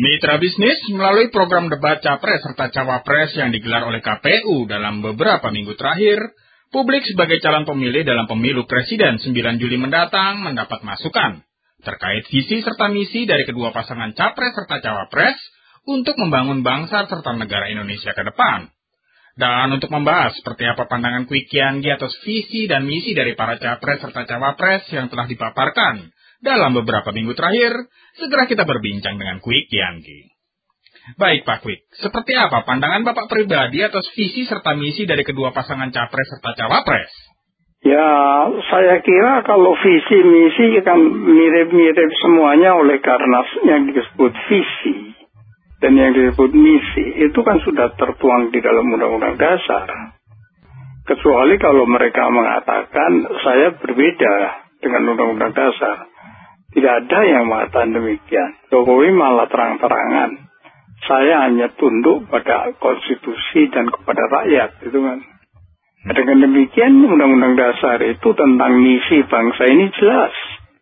Mitra bisnis melalui program debat Capres serta Cawapres yang digelar oleh KPU dalam beberapa minggu terakhir, publik sebagai calon pemilih dalam pemilu presiden 9 Juli mendatang mendapat masukan terkait visi serta misi dari kedua pasangan Capres serta Cawapres untuk membangun bangsa serta negara Indonesia ke depan. Dan untuk membahas seperti apa pandangan Kwik Kiangi atas visi dan misi dari para Capres serta Cawapres yang telah dipaparkan dalam beberapa minggu terakhir, segera kita berbincang dengan Kwik Kiangi. Baik Pak Kwik, seperti apa pandangan Bapak pribadi atas visi serta misi dari kedua pasangan Capres serta Cawapres? Ya, saya kira kalau visi misi kan mirip-mirip semuanya oleh karena yang disebut visi dan yang disebut misi itu kan sudah tertuang di dalam Undang-Undang Dasar. Kecuali kalau mereka mengatakan saya berbeda dengan Undang-Undang Dasar. Tidak ada yang mengatakan demikian. Jokowi malah terang-terangan. Saya hanya tunduk pada konstitusi dan kepada rakyat. Gitu kan. Dengan demikian, Undang-Undang Dasar itu tentang misi bangsa ini jelas.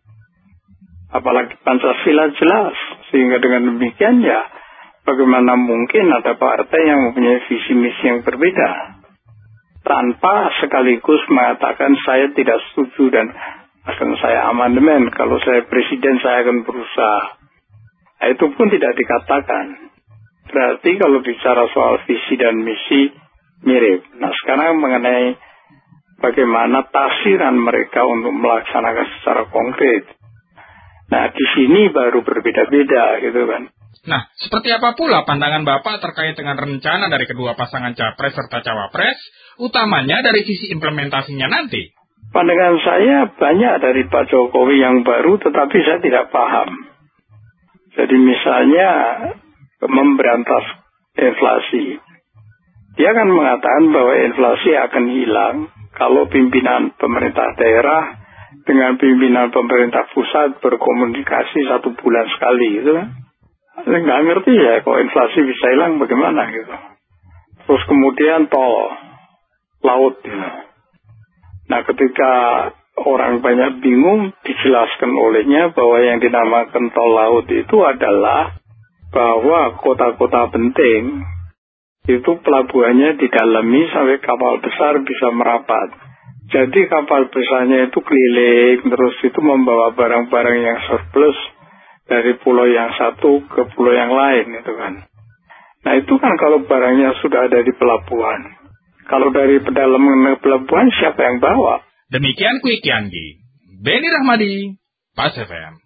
Apalagi Pancasila jelas. Sehingga dengan demikian ya, bagaimana mungkin ada partai yang mempunyai visi misi yang berbeda. Tanpa sekaligus mengatakan saya tidak setuju dan akan saya amandemen, kalau saya presiden saya akan berusaha. Nah, itu pun tidak dikatakan. Berarti kalau bicara soal visi dan misi mirip. Nah sekarang mengenai bagaimana tafsiran mereka untuk melaksanakan secara konkret. Nah di sini baru berbeda-beda gitu kan. Nah, seperti apa pula pandangan Bapak terkait dengan rencana dari kedua pasangan Capres serta Cawapres, utamanya dari sisi implementasinya nanti? Pandangan saya banyak dari Pak Jokowi yang baru tetapi saya tidak paham. Jadi misalnya memberantas inflasi. Dia akan mengatakan bahwa inflasi akan hilang kalau pimpinan pemerintah daerah dengan pimpinan pemerintah pusat berkomunikasi 1 bulan sekali gitu kan. Saya nggak ngerti ya kalau inflasi bisa hilang bagaimana gitu. Terus kemudian tol laut gitu. Nah ketika orang banyak bingung dijelaskan olehnya bahwa yang dinamakan tol laut itu adalah bahwa kota-kota penting itu pelabuhannya didalami sampai kapal besar bisa merapat. Jadi kapal besarnya itu keliling terus itu membawa barang-barang yang surplus dari pulau yang satu ke pulau yang lain itu kan. Nah itu kan kalau barangnya sudah ada di pelabuhan. Kalau dari pedalaman pelabuhan siapa yang bawa? Demikian Kwik Kiangi. Beni Rahmadi, Pas FM.